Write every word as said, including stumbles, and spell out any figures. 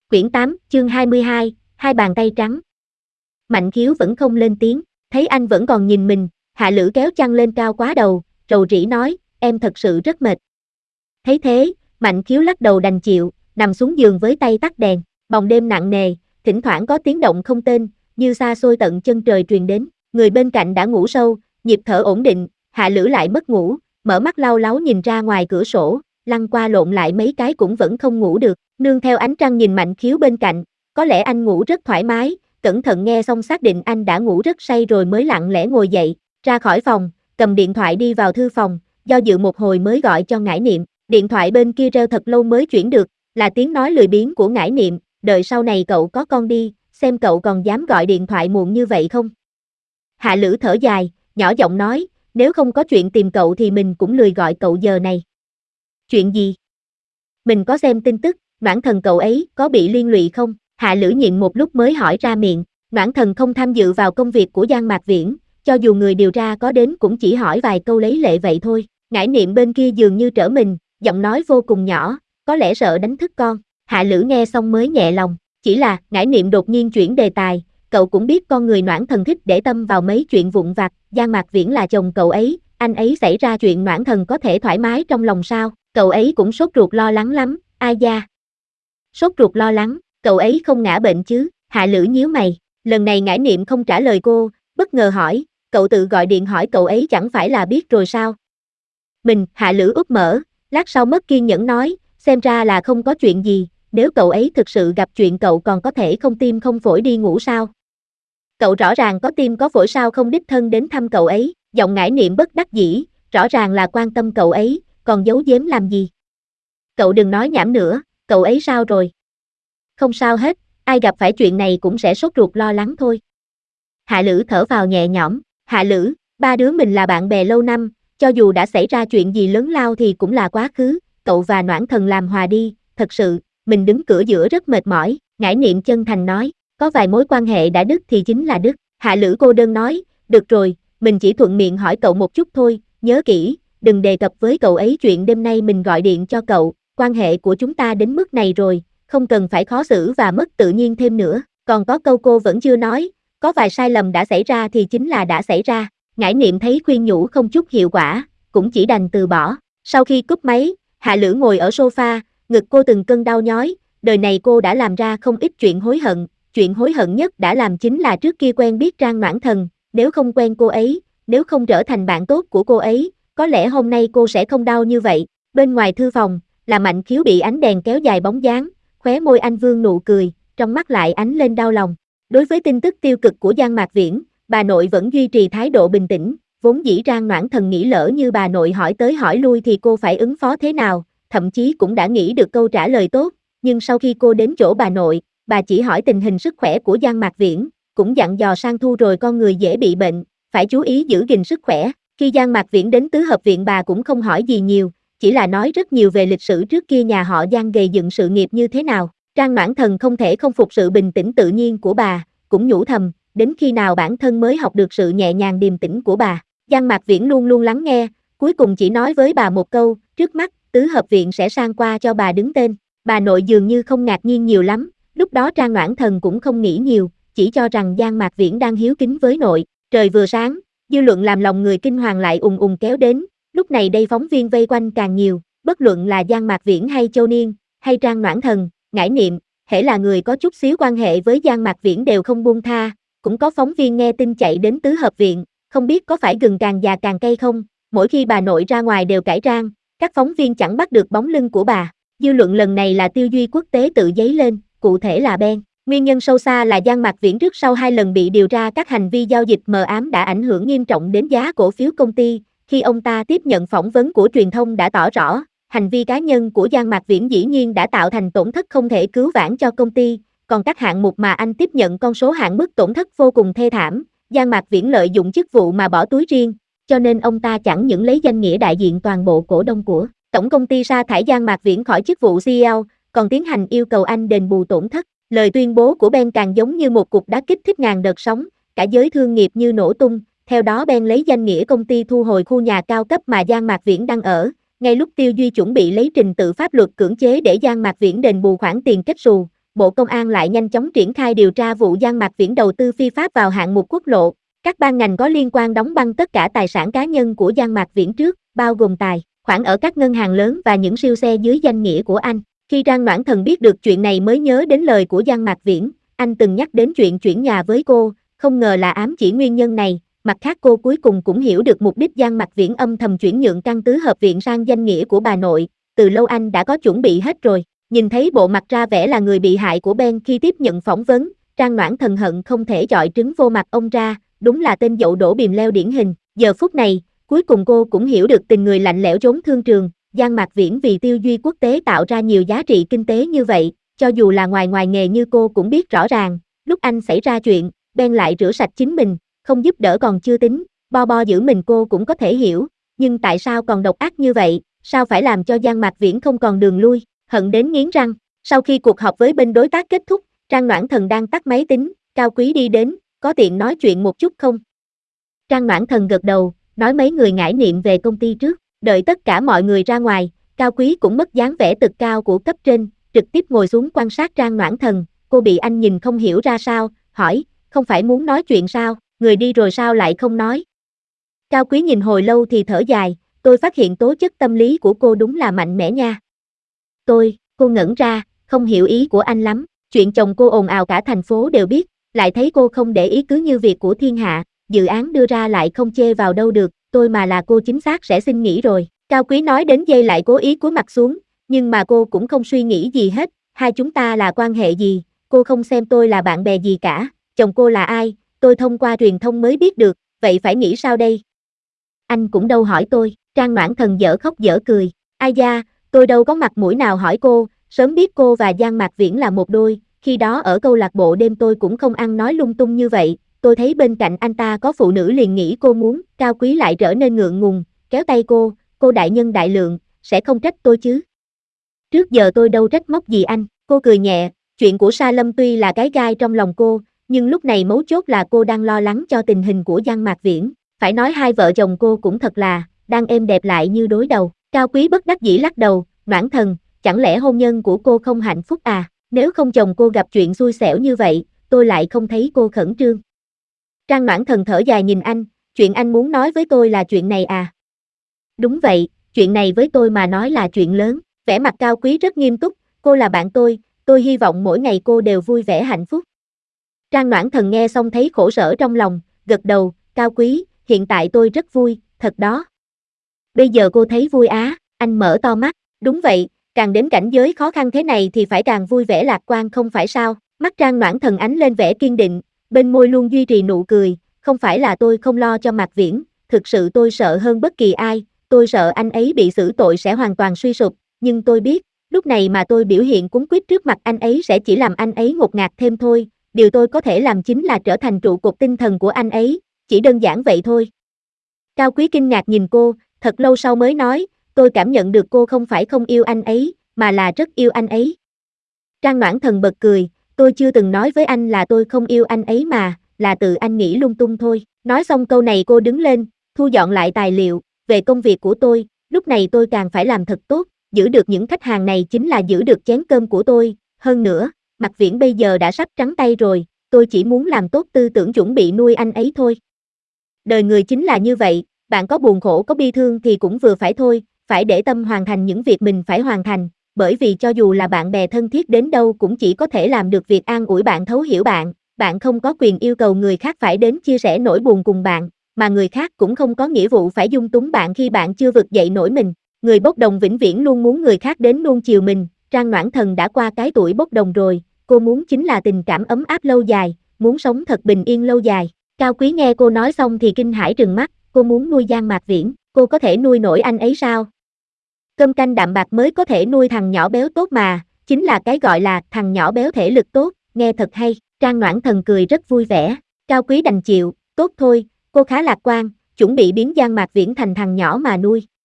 Quyển tám, chương hai mươi hai, hai bàn tay trắng. Mạnh Khiếu vẫn không lên tiếng, thấy anh vẫn còn nhìn mình, Hạ Lữ kéo chăn lên cao quá đầu, rầu rĩ nói, em thật sự rất mệt. Thấy thế, Mạnh Khiếu lắc đầu đành chịu, nằm xuống giường với tay tắt đèn, bóng đêm nặng nề, thỉnh thoảng có tiếng động không tên, như xa xôi tận chân trời truyền đến, người bên cạnh đã ngủ sâu, nhịp thở ổn định, Hạ Lữ lại mất ngủ, mở mắt lau láu nhìn ra ngoài cửa sổ, lăn qua lộn lại mấy cái cũng vẫn không ngủ được, nương theo ánh trăng nhìn Mạnh Khiếu bên cạnh, có lẽ anh ngủ rất thoải mái, cẩn thận nghe xong xác định anh đã ngủ rất say rồi mới lặng lẽ ngồi dậy, ra khỏi phòng, cầm điện thoại đi vào thư phòng, do dự một hồi mới gọi cho Ngải Niệm, điện thoại bên kia reo thật lâu mới chuyển được, là tiếng nói lười biếng của Ngải Niệm, đợi sau này cậu có con đi, xem cậu còn dám gọi điện thoại muộn như vậy không. Hạ Lữ thở dài, nhỏ giọng nói, nếu không có chuyện tìm cậu thì mình cũng lười gọi cậu giờ này. Chuyện gì? Mình có xem tin tức, Noãn Thần cậu ấy có bị liên lụy không? Hạ Lữ nhịn một lúc mới hỏi ra miệng, Noãn Thần không tham dự vào công việc của Giang Mạc Viễn, cho dù người điều tra có đến cũng chỉ hỏi vài câu lấy lệ vậy thôi. Ngải Niệm bên kia dường như trở mình, giọng nói vô cùng nhỏ, có lẽ sợ đánh thức con. Hạ Lữ nghe xong mới nhẹ lòng, chỉ là Ngải Niệm đột nhiên chuyển đề tài, cậu cũng biết con người Noãn Thần thích để tâm vào mấy chuyện vụn vặt, Giang Mạc Viễn là chồng cậu ấy, anh ấy xảy ra chuyện Noãn Thần có thể thoải mái trong lòng sao? Cậu ấy cũng sốt ruột lo lắng lắm, ai da. Sốt ruột lo lắng, cậu ấy không ngã bệnh chứ? Hạ Lữ nhíu mày, lần này Ngải Niệm không trả lời cô, bất ngờ hỏi, cậu tự gọi điện hỏi cậu ấy chẳng phải là biết rồi sao? Mình, Hạ Lữ úp mở, lát sau mất kiên nhẫn nói, xem ra là không có chuyện gì, nếu cậu ấy thực sự gặp chuyện cậu còn có thể không tim không phổi đi ngủ sao? Cậu rõ ràng có tim có phổi sao không đích thân đến thăm cậu ấy, giọng Ngải Niệm bất đắc dĩ, rõ ràng là quan tâm cậu ấy, còn giấu giếm làm gì? Cậu đừng nói nhảm nữa, cậu ấy sao rồi? Không sao hết, ai gặp phải chuyện này cũng sẽ sốt ruột lo lắng thôi. Hạ Lữ thở vào nhẹ nhõm, Hạ Lữ, ba đứa mình là bạn bè lâu năm, cho dù đã xảy ra chuyện gì lớn lao thì cũng là quá khứ, cậu và Noãn Thần làm hòa đi, thật sự, mình đứng cửa giữa rất mệt mỏi, Ngải Niệm chân thành nói, có vài mối quan hệ đã đứt thì chính là đứt. Hạ Lữ cô đơn nói, được rồi, mình chỉ thuận miệng hỏi cậu một chút thôi, nhớ kỹ, đừng đề cập với cậu ấy chuyện đêm nay mình gọi điện cho cậu, quan hệ của chúng ta đến mức này rồi, không cần phải khó xử và mất tự nhiên thêm nữa, còn có câu cô vẫn chưa nói, có vài sai lầm đã xảy ra thì chính là đã xảy ra. Ngải Niệm thấy khuyên nhủ không chút hiệu quả, cũng chỉ đành từ bỏ. Sau khi cúp máy, Hạ Lữ ngồi ở sofa, ngực cô từng cơn đau nhói, đời này cô đã làm ra không ít chuyện hối hận, chuyện hối hận nhất đã làm chính là trước kia quen biết Trang Noãn Thần, nếu không quen cô ấy, nếu không trở thành bạn tốt của cô ấy, có lẽ hôm nay cô sẽ không đau như vậy. Bên ngoài thư phòng, là Mạnh Khiếu bị ánh đèn kéo dài bóng dáng, khóe môi anh vương nụ cười, trong mắt lại ánh lên đau lòng. Đối với tin tức tiêu cực của Giang Mạc Viễn, bà nội vẫn duy trì thái độ bình tĩnh, vốn dĩ Trang Noãn Thần nghĩ lỡ như bà nội hỏi tới hỏi lui thì cô phải ứng phó thế nào, thậm chí cũng đã nghĩ được câu trả lời tốt, nhưng sau khi cô đến chỗ bà nội, bà chỉ hỏi tình hình sức khỏe của Giang Mạc Viễn, cũng dặn dò sang Thu rồi con người dễ bị bệnh, phải chú ý giữ gìn sức khỏe. Khi Giang Mạc Viễn đến tứ hợp viện bà cũng không hỏi gì nhiều, chỉ là nói rất nhiều về lịch sử trước kia nhà họ Giang gầy dựng sự nghiệp như thế nào. Trang Noãn Thần không thể không phục sự bình tĩnh tự nhiên của bà, cũng nhủ thầm, đến khi nào bản thân mới học được sự nhẹ nhàng điềm tĩnh của bà. Giang Mạc Viễn luôn luôn lắng nghe, cuối cùng chỉ nói với bà một câu, trước mắt, tứ hợp viện sẽ sang qua cho bà đứng tên. Bà nội dường như không ngạc nhiên nhiều lắm, lúc đó Trang Noãn Thần cũng không nghĩ nhiều, chỉ cho rằng Giang Mạc Viễn đang hiếu kính với nội. Trời vừa sáng, dư luận làm lòng người kinh hoàng lại ùng ùng kéo đến, lúc này đây phóng viên vây quanh càng nhiều, bất luận là Giang Mạc Viễn hay Châu Niên, hay Trang Noãn Thần, Ngải Niệm, hễ là người có chút xíu quan hệ với Giang Mạc Viễn đều không buông tha, cũng có phóng viên nghe tin chạy đến tứ hợp viện, không biết có phải gừng càng già càng cay không, mỗi khi bà nội ra ngoài đều cãi rang, các phóng viên chẳng bắt được bóng lưng của bà. Dư luận lần này là tiêu duy quốc tế tự dấy lên, cụ thể là Ben. Nguyên nhân sâu xa là Giang Mạc Viễn trước sau hai lần bị điều tra các hành vi giao dịch mờ ám đã ảnh hưởng nghiêm trọng đến giá cổ phiếu công ty, khi ông ta tiếp nhận phỏng vấn của truyền thông đã tỏ rõ, hành vi cá nhân của Giang Mạc Viễn dĩ nhiên đã tạo thành tổn thất không thể cứu vãn cho công ty, còn các hạng mục mà anh tiếp nhận con số hạn mức tổn thất vô cùng thê thảm, Giang Mạc Viễn lợi dụng chức vụ mà bỏ túi riêng, cho nên ông ta chẳng những lấy danh nghĩa đại diện toàn bộ cổ đông của tổng công ty sa thải Giang Mạc Viễn khỏi chức vụ xê e ô, còn tiến hành yêu cầu anh đền bù tổn thất. Lời tuyên bố của Ben càng giống như một cục đá kích thích ngàn đợt sóng, cả giới thương nghiệp như nổ tung, theo đó Ben lấy danh nghĩa công ty thu hồi khu nhà cao cấp mà Giang Mạc Viễn đang ở, ngay lúc Tiêu Duy chuẩn bị lấy trình tự pháp luật cưỡng chế để Giang Mạc Viễn đền bù khoản tiền kết xù, Bộ Công an lại nhanh chóng triển khai điều tra vụ Giang Mạc Viễn đầu tư phi pháp vào hạng mục quốc lộ. Các ban ngành có liên quan đóng băng tất cả tài sản cá nhân của Giang Mạc Viễn trước, bao gồm tài khoản ở các ngân hàng lớn và những siêu xe dưới danh nghĩa của anh. Khi Trang Noãn Thần biết được chuyện này mới nhớ đến lời của Giang Mạc Viễn, anh từng nhắc đến chuyện chuyển nhà với cô, không ngờ là ám chỉ nguyên nhân này. Mặt khác cô cuối cùng cũng hiểu được mục đích Giang Mạc Viễn âm thầm chuyển nhượng căn tứ hợp viện sang danh nghĩa của bà nội, từ lâu anh đã có chuẩn bị hết rồi. Nhìn thấy bộ mặt ra vẻ là người bị hại của Ben khi tiếp nhận phỏng vấn, Trang Noãn Thần hận không thể chọi trứng vô mặt ông ra, đúng là tên dậu đổ bìm leo điển hình. Giờ phút này, cuối cùng cô cũng hiểu được tình người lạnh lẽo trốn thương trường. Giang Mạc Viễn vì tiêu duy quốc tế tạo ra nhiều giá trị kinh tế như vậy, cho dù là ngoài ngoài nghề như cô cũng biết rõ ràng, lúc anh xảy ra chuyện, Ben lại rửa sạch chính mình, không giúp đỡ còn chưa tính, bo bo giữ mình cô cũng có thể hiểu, nhưng tại sao còn độc ác như vậy, sao phải làm cho Giang Mạc Viễn không còn đường lui, hận đến nghiến răng. Sau khi cuộc họp với bên đối tác kết thúc, Trang Noãn Thần đang tắt máy tính, Cao Quý đi đến, có tiện nói chuyện một chút không? Trang Noãn Thần gật đầu, nói mấy người ngải niệm về công ty trước, đợi tất cả mọi người ra ngoài, Cao Quý cũng mất dáng vẻตึcao của cấp trên, trực tiếp ngồi xuống quan sát Trang Noãn Thần, cô bị anh nhìn không hiểu ra sao, hỏi, không phải muốn nói chuyện sao, người đi rồi sao lại không nói? Cao Quý nhìn hồi lâu thì thở dài, tôi phát hiện tố chất tâm lý của cô đúng là mạnh mẽ nha. Tôi, cô ngẩn ra, không hiểu ý của anh lắm, chuyện chồng cô ồn ào cả thành phố đều biết, lại thấy cô không để ý cứ như việc của thiên hạ, dự án đưa ra lại không chê vào đâu được, tôi mà là cô chính xác sẽ xin nghỉ rồi. Cao Quý nói đến giây lại cố ý cúi mặt xuống, nhưng mà cô cũng không suy nghĩ gì hết, hai chúng ta là quan hệ gì, cô không xem tôi là bạn bè gì cả, chồng cô là ai, tôi thông qua truyền thông mới biết được, vậy phải nghĩ sao đây? Anh cũng đâu hỏi tôi, Trang Noãn Thần dở khóc dở cười, ai da, tôi đâu có mặt mũi nào hỏi cô, sớm biết cô và Giang Mạc Viễn là một đôi, khi đó ở câu lạc bộ đêm tôi cũng không ăn nói lung tung như vậy, tôi thấy bên cạnh anh ta có phụ nữ liền nghĩ cô muốn, Cao Quý lại trở nên ngượng ngùng, kéo tay cô, cô đại nhân đại lượng, sẽ không trách tôi chứ? Trước giờ tôi đâu trách móc gì anh, cô cười nhẹ, chuyện của Sa Lâm tuy là cái gai trong lòng cô, nhưng lúc này mấu chốt là cô đang lo lắng cho tình hình của Giang Mạc Viễn, phải nói hai vợ chồng cô cũng thật là, đang êm đẹp lại như đối đầu. Cao Quý bất đắc dĩ lắc đầu, Noãn Thần, chẳng lẽ hôn nhân của cô không hạnh phúc à, nếu không chồng cô gặp chuyện xui xẻo như vậy, tôi lại không thấy cô khẩn trương. Trang Noãn Thần thở dài nhìn anh, chuyện anh muốn nói với tôi là chuyện này à? Đúng vậy, chuyện này với tôi mà nói là chuyện lớn, vẻ mặt Cao Quý rất nghiêm túc, cô là bạn tôi, tôi hy vọng mỗi ngày cô đều vui vẻ hạnh phúc. Trang Noãn Thần nghe xong thấy khổ sở trong lòng, gật đầu, Cao Quý, hiện tại tôi rất vui, thật đó. Bây giờ cô thấy vui á, anh mở to mắt, đúng vậy, càng đến cảnh giới khó khăn thế này thì phải càng vui vẻ lạc quan không phải sao, mắt Trang Noãn Thần ánh lên vẻ kiên định, bên môi luôn duy trì nụ cười, không phải là tôi không lo cho Mạc Viễn, thực sự tôi sợ hơn bất kỳ ai, tôi sợ anh ấy bị xử tội sẽ hoàn toàn suy sụp, nhưng tôi biết, lúc này mà tôi biểu hiện cuống quýt trước mặt anh ấy sẽ chỉ làm anh ấy ngột ngạt thêm thôi, điều tôi có thể làm chính là trở thành trụ cột tinh thần của anh ấy, chỉ đơn giản vậy thôi. Cao Quý kinh ngạc nhìn cô, thật lâu sau mới nói, tôi cảm nhận được cô không phải không yêu anh ấy, mà là rất yêu anh ấy. Trang Noãn Thần bật cười, tôi chưa từng nói với anh là tôi không yêu anh ấy mà, là tự anh nghĩ lung tung thôi. Nói xong câu này cô đứng lên, thu dọn lại tài liệu, về công việc của tôi, lúc này tôi càng phải làm thật tốt, giữ được những khách hàng này chính là giữ được chén cơm của tôi, hơn nữa, Mạc Viễn bây giờ đã sắp trắng tay rồi, tôi chỉ muốn làm tốt tư tưởng chuẩn bị nuôi anh ấy thôi. Đời người chính là như vậy, bạn có buồn khổ có bi thương thì cũng vừa phải thôi, phải để tâm hoàn thành những việc mình phải hoàn thành, bởi vì cho dù là bạn bè thân thiết đến đâu cũng chỉ có thể làm được việc an ủi bạn thấu hiểu bạn, bạn không có quyền yêu cầu người khác phải đến chia sẻ nỗi buồn cùng bạn, mà người khác cũng không có nghĩa vụ phải dung túng bạn khi bạn chưa vực dậy nổi mình, người bốc đồng vĩnh viễn luôn muốn người khác đến nuông chiều mình, Trang Noãn Thần đã qua cái tuổi bốc đồng rồi, cô muốn chính là tình cảm ấm áp lâu dài, muốn sống thật bình yên lâu dài. Cao Quý nghe cô nói xong thì kinh hãi trừng mắt, cô muốn nuôi Giang Mạc Viễn, cô có thể nuôi nổi anh ấy sao? Cơm canh đạm bạc mới có thể nuôi thằng nhỏ béo tốt mà, chính là cái gọi là thằng nhỏ béo thể lực tốt, nghe thật hay, Trang Noãn Thần cười rất vui vẻ, Cao Quý đành chịu, tốt thôi, cô khá lạc quan, chuẩn bị biến Giang Mạc Viễn thành thằng nhỏ mà nuôi.